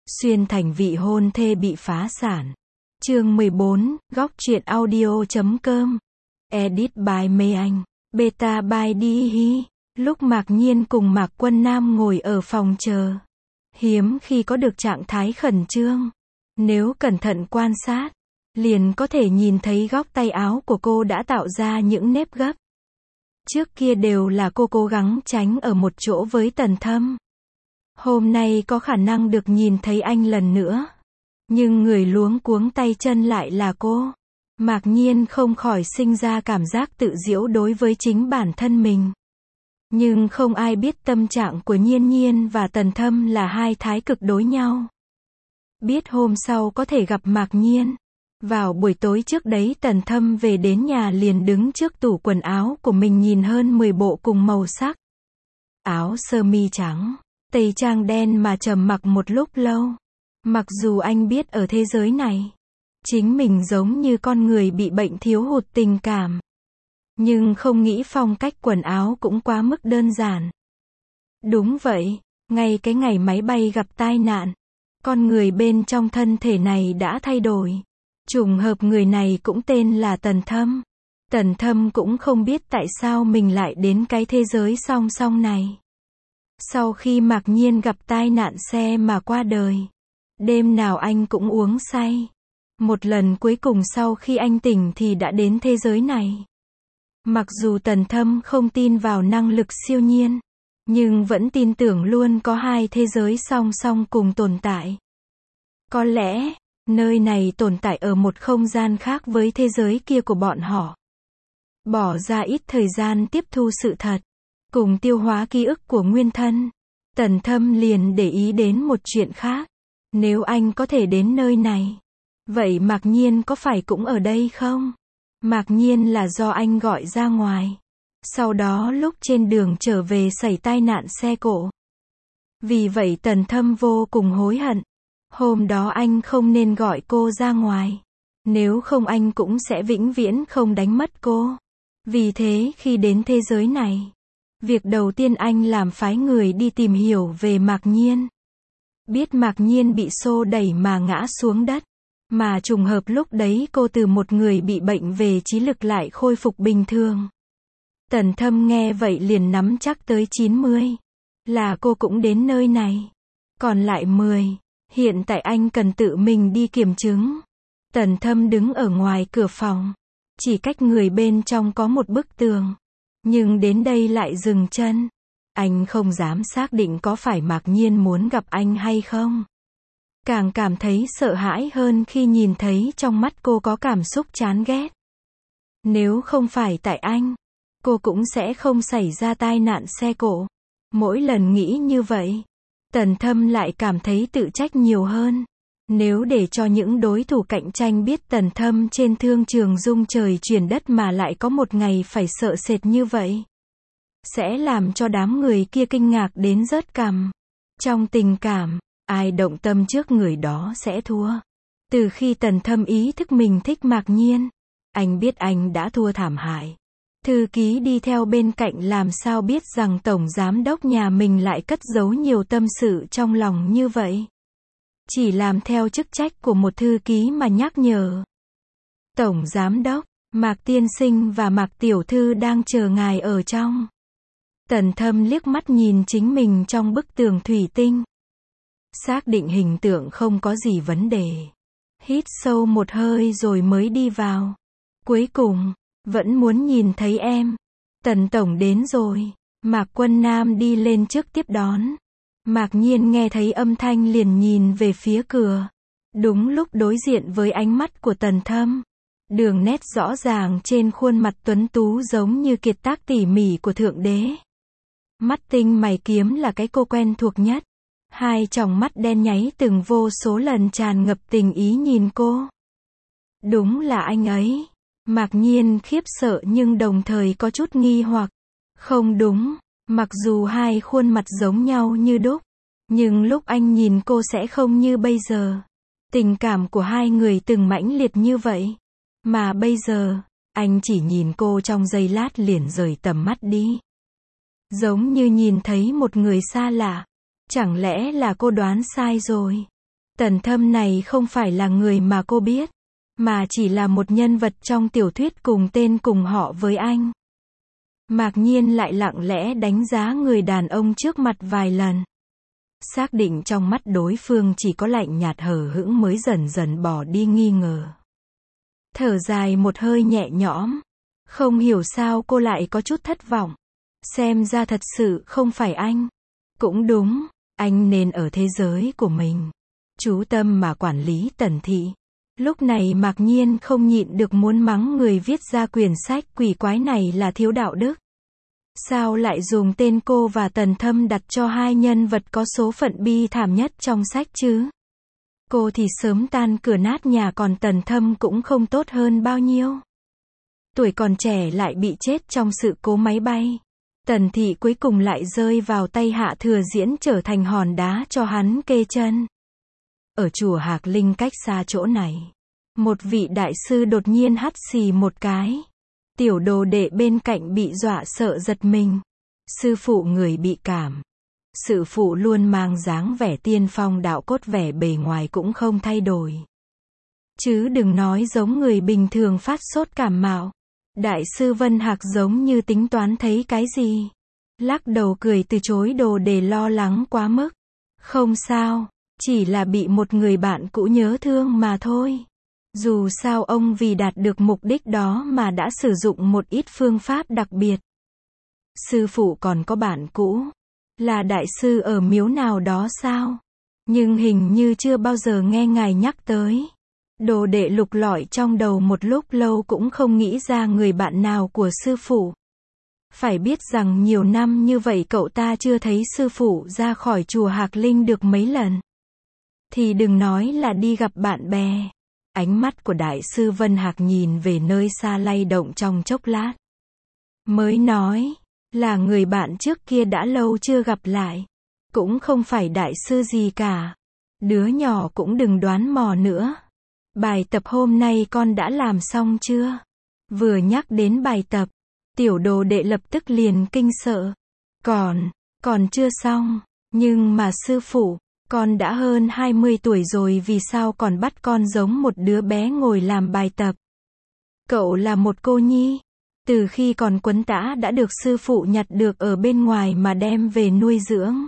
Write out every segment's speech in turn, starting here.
Xuyên thành vị hôn thê bị phá sản. Chương 14, góc truyện audio.com. Edit by Mê Anh. Beta by Đi. Lúc Mạc Nhiên cùng Mạc Quân Nam ngồi ở phòng chờ, hiếm khi có được trạng thái khẩn trương. Nếu cẩn thận quan sát, liền có thể nhìn thấy góc tay áo của cô đã tạo ra những nếp gấp. Trước kia đều là cô cố gắng tránh ở một chỗ với Tần Thâm. Hôm nay có khả năng được nhìn thấy anh lần nữa. Nhưng người luống cuống tay chân lại là cô. Mạc Nhiên không khỏi sinh ra cảm giác tự giễu đối với chính bản thân mình. Nhưng không ai biết tâm trạng của Nhiên Nhiên và Tần Thâm là hai thái cực đối nhau. Biết hôm sau có thể gặp Mạc Nhiên. Vào buổi tối trước đấy Tần Thâm về đến nhà liền đứng trước tủ quần áo của mình nhìn hơn 10 bộ cùng màu sắc. Áo sơ mi trắng, tây trang đen mà trầm mặc một lúc lâu. Mặc dù anh biết ở thế giới này, chính mình giống như con người bị bệnh thiếu hụt tình cảm. Nhưng không nghĩ phong cách quần áo cũng quá mức đơn giản. Đúng vậy, ngay cái ngày máy bay gặp tai nạn, con người bên trong thân thể này đã thay đổi. Trùng hợp người này cũng tên là Tần Thâm. Tần Thâm cũng không biết tại sao mình lại đến cái thế giới song song này. Sau khi Mạc Nhiên gặp tai nạn xe mà qua đời, đêm nào anh cũng uống say. Một lần cuối cùng sau khi anh tỉnh thì đã đến thế giới này. Mặc dù Tần Thâm không tin vào năng lực siêu nhiên, nhưng vẫn tin tưởng luôn có hai thế giới song song cùng tồn tại. Có lẽ, nơi này tồn tại ở một không gian khác với thế giới kia của bọn họ. Bỏ ra ít thời gian tiếp thu sự thật, cùng tiêu hóa ký ức của nguyên thân, Tần Thâm liền để ý đến một chuyện khác. Nếu anh có thể đến nơi này, vậy Mạc Nhiên có phải cũng ở đây không? Mạc Nhiên là do anh gọi ra ngoài. Sau đó lúc trên đường trở về xảy tai nạn xe cộ. Vì vậy Tần Thâm vô cùng hối hận. Hôm đó anh không nên gọi cô ra ngoài. Nếu không anh cũng sẽ vĩnh viễn không đánh mất cô. Vì thế khi đến thế giới này, việc đầu tiên anh làm phái người đi tìm hiểu về Mạc Nhiên. Biết Mạc Nhiên bị xô đẩy mà ngã xuống đất. Mà trùng hợp lúc đấy cô từ một người bị bệnh về trí lực lại khôi phục bình thường. Tần Thâm nghe vậy liền nắm chắc tới 90. Là cô cũng đến nơi này. Còn lại 10. Hiện tại anh cần tự mình đi kiểm chứng. Tần Thâm đứng ở ngoài cửa phòng. Chỉ cách người bên trong có một bức tường. Nhưng đến đây lại dừng chân. Anh không dám xác định có phải Mạc Nhiên muốn gặp anh hay không. Càng cảm thấy sợ hãi hơn khi nhìn thấy trong mắt cô có cảm xúc chán ghét. Nếu không phải tại anh, cô cũng sẽ không xảy ra tai nạn xe cộ. Mỗi lần nghĩ như vậy, Tần Thâm lại cảm thấy tự trách nhiều hơn. Nếu để cho những đối thủ cạnh tranh biết Tần Thâm trên thương trường rung trời chuyển đất mà lại có một ngày phải sợ sệt như vậy, sẽ làm cho đám người kia kinh ngạc đến rớt cằm. Trong tình cảm, ai động tâm trước người đó sẽ thua. Từ khi Tần Thâm ý thức mình thích Mạc Nhiên, anh biết anh đã thua thảm hại. Thư ký đi theo bên cạnh làm sao biết rằng tổng giám đốc nhà mình lại cất giấu nhiều tâm sự trong lòng như vậy. Chỉ làm theo chức trách của một thư ký mà nhắc nhở. Tổng giám đốc, Mạc tiên sinh và Mạc tiểu thư đang chờ ngài ở trong. Tần Thâm liếc mắt nhìn chính mình trong bức tường thủy tinh. Xác định hình tượng không có gì vấn đề. Hít sâu một hơi rồi mới đi vào. Cuối cùng, vẫn muốn nhìn thấy em. Tần tổng đến rồi. Mạc Quân Nam đi lên trước tiếp đón. Mạc Nhiên nghe thấy âm thanh liền nhìn về phía cửa. Đúng lúc đối diện với ánh mắt của Tần Thâm. Đường nét rõ ràng trên khuôn mặt tuấn tú giống như kiệt tác tỉ mỉ của Thượng Đế. Mắt tinh mày kiếm là cái cô quen thuộc nhất. Hai tròng mắt đen nháy từng vô số lần tràn ngập tình ý nhìn cô. Đúng là anh ấy. Mạc Nhiên khiếp sợ nhưng đồng thời có chút nghi hoặc. Không đúng, mặc dù hai khuôn mặt giống nhau như đúc, nhưng lúc anh nhìn cô sẽ không như bây giờ. Tình cảm của hai người từng mãnh liệt như vậy. Mà bây giờ, anh chỉ nhìn cô trong giây lát liền rời tầm mắt đi. Giống như nhìn thấy một người xa lạ. Chẳng lẽ là cô đoán sai rồi? Tần Thâm này không phải là người mà cô biết, mà chỉ là một nhân vật trong tiểu thuyết cùng tên cùng họ với anh. Mạc Nhiên lại lặng lẽ đánh giá người đàn ông trước mặt vài lần. Xác định trong mắt đối phương chỉ có lạnh nhạt hờ hững mới dần dần bỏ đi nghi ngờ. Thở dài một hơi nhẹ nhõm. Không hiểu sao cô lại có chút thất vọng. Xem ra thật sự không phải anh. Cũng đúng, anh nên ở thế giới của mình. Chú tâm mà quản lý Tần thị. Lúc này Mạc Nhiên không nhịn được muốn mắng người viết ra quyển sách quỷ quái này là thiếu đạo đức. Sao lại dùng tên cô và Tần Thâm đặt cho hai nhân vật có số phận bi thảm nhất trong sách chứ? Cô thì sớm tan cửa nát nhà, còn Tần Thâm cũng không tốt hơn bao nhiêu. Tuổi còn trẻ lại bị chết trong sự cố máy bay. Tần thị cuối cùng lại rơi vào tay Hạ Thừa Diễn, trở thành hòn đá cho hắn kê chân. Ở chùa Hạc Linh cách xa chỗ này, một vị đại sư đột nhiên hắt xì một cái. Tiểu đồ đệ bên cạnh bị dọa sợ giật mình. Sư phụ người bị cảm. Sư phụ luôn mang dáng vẻ tiên phong đạo cốt, vẻ bề ngoài cũng không thay đổi. Chứ đừng nói giống người bình thường phát sốt cảm mạo. Đại sư Vân Hạc giống như tính toán thấy cái gì. Lắc đầu cười từ chối đồ để lo lắng quá mức. Không sao, chỉ là bị một người bạn cũ nhớ thương mà thôi. Dù sao ông vì đạt được mục đích đó mà đã sử dụng một ít phương pháp đặc biệt. Sư phụ còn có bạn cũ. Là đại sư ở miếu nào đó sao? Nhưng hình như chưa bao giờ nghe ngài nhắc tới. Đồ đệ lục lọi trong đầu một lúc lâu cũng không nghĩ ra người bạn nào của sư phụ. Phải biết rằng nhiều năm như vậy cậu ta chưa thấy sư phụ ra khỏi chùa Hạc Linh được mấy lần. Thì đừng nói là đi gặp bạn bè. Ánh mắt của đại sư Vân Hạc nhìn về nơi xa lay động trong chốc lát. Mới nói, là người bạn trước kia đã lâu chưa gặp lại. Cũng không phải đại sư gì cả. Đứa nhỏ cũng đừng đoán mò nữa. Bài tập hôm nay con đã làm xong chưa? Vừa nhắc đến bài tập, tiểu đồ đệ lập tức liền kinh sợ. Còn chưa xong. Nhưng mà sư phụ, con đã hơn 20 tuổi rồi, vì sao còn bắt con giống một đứa bé ngồi làm bài tập? Cậu là một cô nhi. Từ khi còn quấn tã đã được sư phụ nhặt được ở bên ngoài mà đem về nuôi dưỡng.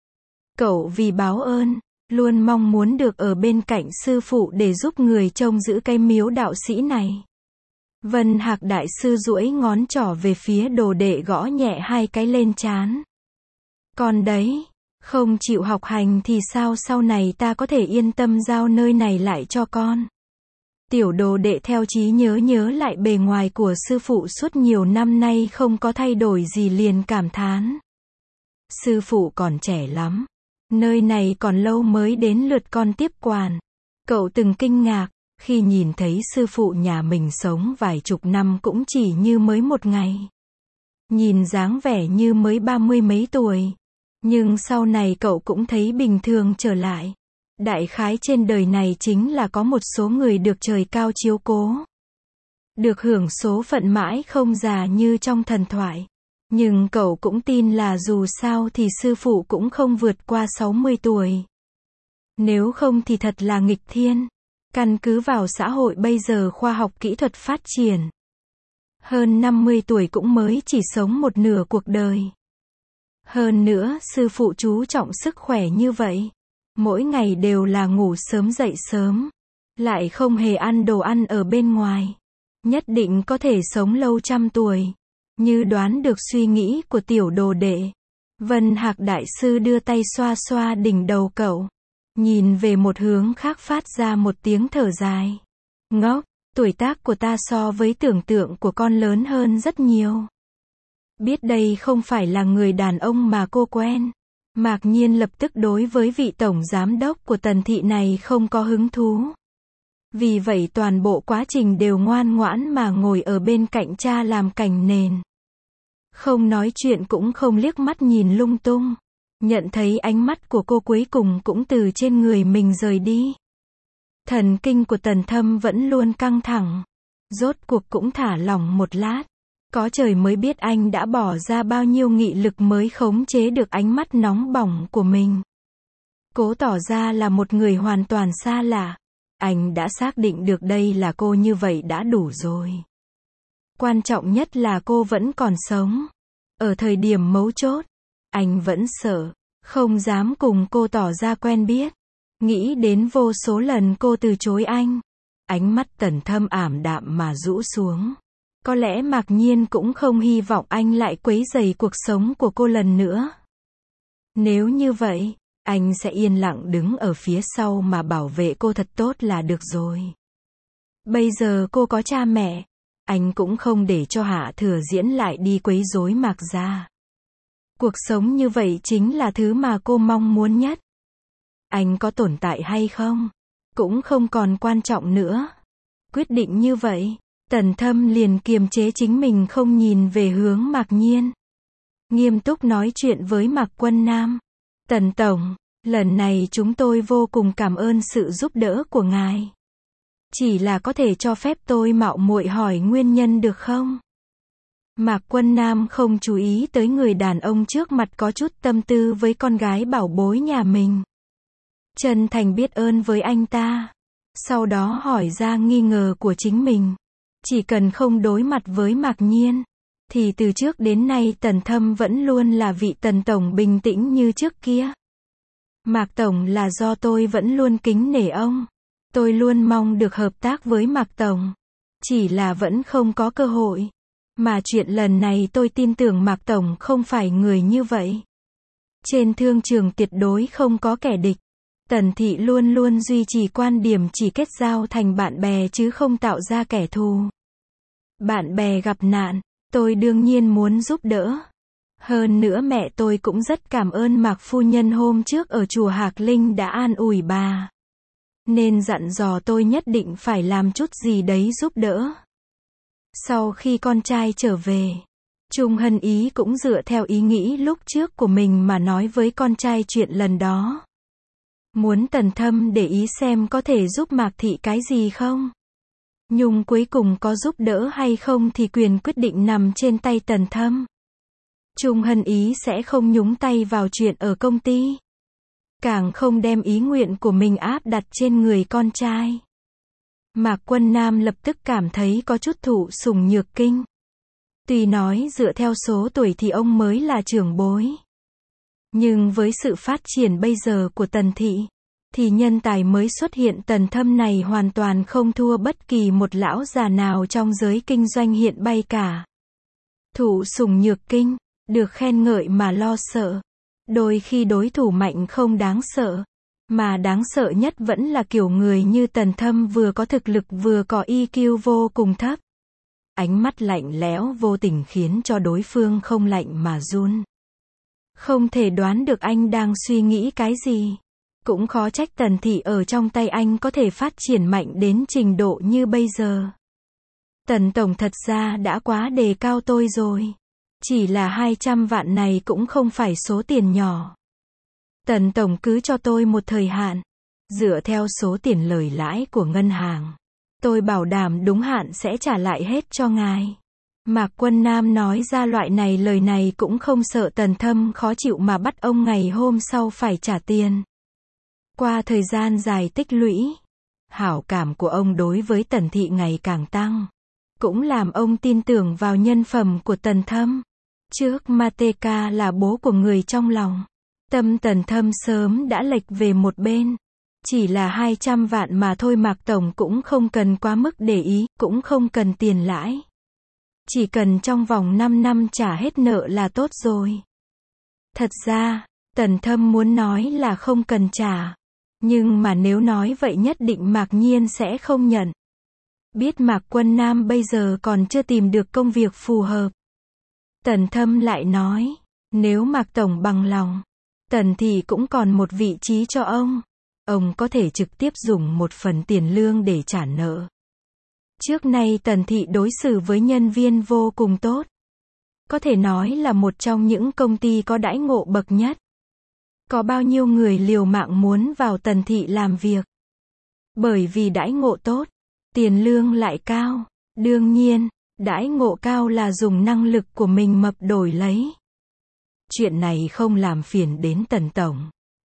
Cậu vì báo ơn, luôn mong muốn được ở bên cạnh sư phụ để giúp người trông giữ cái miếu đạo sĩ này. Vân Hạc đại sư duỗi ngón trỏ về phía đồ đệ, gõ nhẹ hai cái lên trán. Con đấy, không chịu học hành thì sao sau này ta có thể yên tâm giao nơi này lại cho con? Tiểu đồ đệ theo trí nhớ lại bề ngoài của sư phụ suốt nhiều năm nay không có thay đổi gì, liền cảm thán. Sư phụ còn trẻ lắm. Nơi này còn lâu mới đến lượt con tiếp quản. Cậu từng kinh ngạc, khi nhìn thấy sư phụ nhà mình sống vài chục năm cũng chỉ như mới một ngày. Nhìn dáng vẻ như mới 30 mấy tuổi. Nhưng sau này cậu cũng thấy bình thường trở lại. Đại khái trên đời này chính là có một số người được trời cao chiếu cố. Được hưởng số phận mãi không già như trong thần thoại. Nhưng cậu cũng tin là dù sao thì sư phụ cũng không vượt qua 60 tuổi. Nếu không thì thật là nghịch thiên. Căn cứ vào xã hội bây giờ khoa học kỹ thuật phát triển. Hơn 50 tuổi cũng mới chỉ sống một nửa cuộc đời. Hơn nữa, sư phụ chú trọng sức khỏe như vậy. Mỗi ngày đều là ngủ sớm dậy sớm. Lại không hề ăn đồ ăn ở bên ngoài. Nhất định có thể sống lâu trăm tuổi. Như đoán được suy nghĩ của tiểu đồ đệ. Vân Hạc đại sư đưa tay xoa xoa đỉnh đầu cậu. Nhìn về một hướng khác phát ra một tiếng thở dài. Ngốc, tuổi tác của ta so với tưởng tượng của con lớn hơn rất nhiều. Biết đây không phải là người đàn ông mà cô quen. Mạc Nhiên lập tức đối với vị tổng giám đốc của Tần thị này không có hứng thú. Vì vậy toàn bộ quá trình đều ngoan ngoãn mà ngồi ở bên cạnh cha làm cảnh nền. Không nói chuyện cũng không liếc mắt nhìn lung tung. Nhận thấy ánh mắt của cô cuối cùng cũng từ trên người mình rời đi. Thần kinh của Tần Thâm vẫn luôn căng thẳng. Rốt cuộc cũng thả lỏng một lát. Có trời mới biết anh đã bỏ ra bao nhiêu nghị lực mới khống chế được ánh mắt nóng bỏng của mình. cố tỏ ra là một người hoàn toàn xa lạ. Anh đã xác định được đây là cô, như vậy đã đủ rồi. Quan trọng nhất là cô vẫn còn sống. Ở thời điểm mấu chốt, anh vẫn sợ, không dám cùng cô tỏ ra quen biết. Nghĩ đến vô số lần cô từ chối anh. Ánh mắt Tần Thâm ảm đạm mà rũ xuống. Có lẽ Mạc Nhiên cũng không hy vọng anh lại quấy rầy cuộc sống của cô lần nữa. Nếu như vậy, anh sẽ yên lặng đứng ở phía sau mà bảo vệ cô thật tốt là được rồi. Bây giờ cô có cha mẹ, anh cũng không để cho Hạ Thừa Diễn lại đi quấy rối Mạc gia. Cuộc sống như vậy chính là thứ mà cô mong muốn nhất. Anh có tồn tại hay không, cũng không còn quan trọng nữa. Quyết định như vậy, Tần Thâm liền kiềm chế chính mình không nhìn về hướng Mạc Nhiên. Nghiêm túc nói chuyện với Mạc Quân Nam. Tần Tổng, lần này chúng tôi vô cùng cảm ơn sự giúp đỡ của ngài. Chỉ là có thể cho phép tôi mạo muội hỏi nguyên nhân được không? Mạc Quân Nam không chú ý tới người đàn ông trước mặt có chút tâm tư với con gái bảo bối nhà mình. Chân thành biết ơn với anh ta. Sau đó hỏi ra nghi ngờ của chính mình. Chỉ cần không đối mặt với Mạc Nhiên, thì từ trước đến nay Tần Thâm vẫn luôn là vị Tần Tổng bình tĩnh như trước kia. Mạc Tổng là do tôi vẫn luôn kính nể ông. Tôi luôn mong được hợp tác với Mạc Tổng. Chỉ là vẫn không có cơ hội. Mà chuyện lần này tôi tin tưởng Mạc Tổng không phải người như vậy. Trên thương trường tuyệt đối không có kẻ địch. Tần Thị luôn luôn duy trì quan điểm chỉ kết giao thành bạn bè chứ không tạo ra kẻ thù. Bạn bè gặp nạn, tôi đương nhiên muốn giúp đỡ. Hơn nữa mẹ tôi cũng rất cảm ơn Mạc phu nhân hôm trước ở chùa Hạc Linh đã an ủi bà. Nên dặn dò tôi nhất định phải làm chút gì đấy giúp đỡ. Sau khi con trai trở về, Trung Hân Ý cũng dựa theo ý nghĩ lúc trước của mình mà nói với con trai chuyện lần đó. Muốn Tần Thâm để ý xem có thể giúp Mạc Thị cái gì không. Nhưng cuối cùng có giúp đỡ hay không thì quyền quyết định nằm trên tay Tần Thâm. Trung Hân Ý sẽ không nhúng tay vào chuyện ở công ty. Càng không đem ý nguyện của mình áp đặt trên người con trai. Mạc Quân Nam lập tức cảm thấy có chút thụ sủng nhược kinh. Tuy nói dựa theo số tuổi thì ông mới là trưởng bối. Nhưng với sự phát triển bây giờ của Tần Thị, thì nhân tài mới xuất hiện Tần Thâm này hoàn toàn không thua bất kỳ một lão già nào trong giới kinh doanh hiện bay cả. Thụ sủng nhược kinh, được khen ngợi mà lo sợ. Đôi khi đối thủ mạnh không đáng sợ, mà đáng sợ nhất vẫn là kiểu người như Tần Thâm vừa có thực lực vừa có EQ vô cùng thấp. Ánh mắt lạnh lẽo vô tình khiến cho đối phương không lạnh mà run. Không thể đoán được anh đang suy nghĩ cái gì. Cũng khó trách Tần Thị ở trong tay anh có thể phát triển mạnh đến trình độ như bây giờ. Tần Tổng thật ra đã quá đề cao tôi rồi. Chỉ là 200 vạn này cũng không phải số tiền nhỏ. Tần Tổng cứ cho tôi một thời hạn. Dựa theo số tiền lời lãi của ngân hàng, tôi bảo đảm đúng hạn sẽ trả lại hết cho ngài. Mạc Quân Nam nói ra loại này lời này cũng không sợ Tần Thâm khó chịu mà bắt ông ngày hôm sau phải trả tiền. Qua thời gian dài tích lũy, hảo cảm của ông đối với Tần Thị ngày càng tăng. Cũng làm ông tin tưởng vào nhân phẩm của Tần Thâm. Trước Mateka là bố của người trong lòng. Tâm Tần Thâm sớm đã lệch về một bên. Chỉ là 200 vạn mà thôi, Mạc Tổng cũng không cần quá mức để ý, cũng không cần tiền lãi. Chỉ cần trong vòng 5 năm trả hết nợ là tốt rồi. Thật ra, Tần Thâm muốn nói là không cần trả. Nhưng mà nếu nói vậy nhất định Mạc Nhiên sẽ không nhận. Biết Mạc Quân Nam bây giờ còn chưa tìm được công việc phù hợp. Tần Thâm lại nói, nếu Mạc Tổng bằng lòng, Tần Thị cũng còn một vị trí cho ông. Ông có thể trực tiếp dùng một phần tiền lương để trả nợ. Trước nay Tần Thị đối xử với nhân viên vô cùng tốt. Có thể nói là một trong những công ty có đãi ngộ bậc nhất. Có bao nhiêu người liều mạng muốn vào Tần Thị làm việc. Bởi vì đãi ngộ tốt, tiền lương lại cao. Đương nhiên, đãi ngộ cao là dùng năng lực của mình mập đổi lấy. Chuyện này không làm phiền đến Tần Tổng.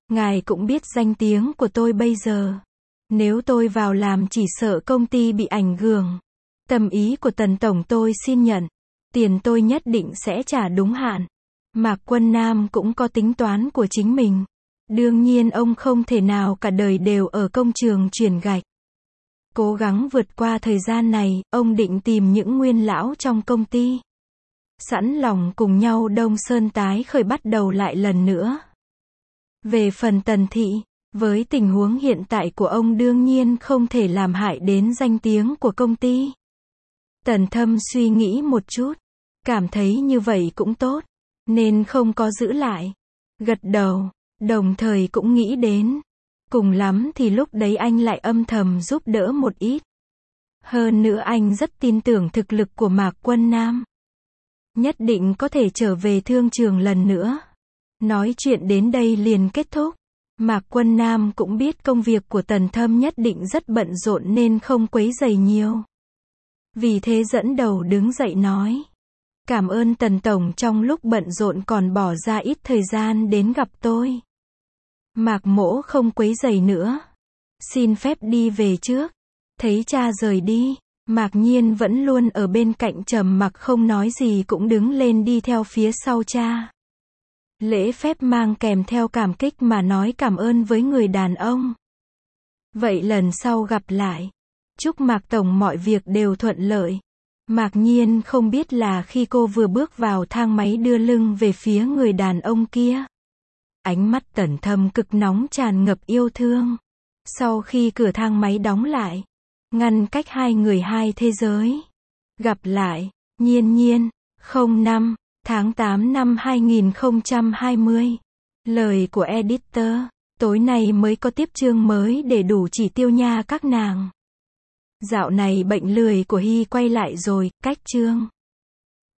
Ngài cũng biết danh tiếng của tôi bây giờ. Nếu tôi vào làm chỉ sợ công ty bị ảnh hưởng. Tâm ý của Tần Tổng tôi xin nhận. Tiền tôi nhất định sẽ trả đúng hạn. Mạc Quân Nam cũng có tính toán của chính mình. Đương nhiên ông không thể nào cả đời đều ở công trường chuyển gạch. Cố gắng vượt qua thời gian này, ông định tìm những nguyên lão trong công ty. Sẵn lòng cùng nhau Đông Sơn tái khởi bắt đầu lại lần nữa. Về phần Tần Thị, với tình huống hiện tại của ông đương nhiên không thể làm hại đến danh tiếng của công ty. Tần Thâm suy nghĩ một chút, cảm thấy như vậy cũng tốt, nên không có giữ lại. Gật đầu, đồng thời cũng nghĩ đến, cùng lắm thì lúc đấy anh lại âm thầm giúp đỡ một ít. Hơn nữa anh rất tin tưởng thực lực của Mạc Quân Nam. Nhất định có thể trở về thương trường lần nữa. Nói chuyện đến đây liền kết thúc. Mạc Quân Nam cũng biết công việc của Tần Thâm nhất định rất bận rộn nên không quấy rầy nhiều. Vì thế dẫn đầu đứng dậy nói. Cảm ơn Tần Tổng trong lúc bận rộn còn bỏ ra ít thời gian đến gặp tôi. Mạc Mỗ không quấy rầy nữa. Xin phép đi về trước. Thấy cha rời đi, Mạc Nhiên vẫn luôn ở bên cạnh trầm mặc không nói gì cũng đứng lên đi theo phía sau cha. Lễ phép mang kèm theo cảm kích mà nói cảm ơn với người đàn ông. Vậy lần sau gặp lại. Chúc Mạc Tổng mọi việc đều thuận lợi. Mạc Nhiên không biết là khi cô vừa bước vào thang máy đưa lưng về phía người đàn ông kia. Ánh mắt Tần Thâm cực nóng tràn ngập yêu thương. Sau khi cửa thang máy đóng lại, ngăn cách hai người hai thế giới. Gặp lại, Nhiên Nhiên, 05, tháng 8 năm 2020. Lời của editor, tối nay mới có tiếp chương mới để đủ chỉ tiêu nha các nàng. Dạo này bệnh lười của Hy quay lại rồi, cách chương.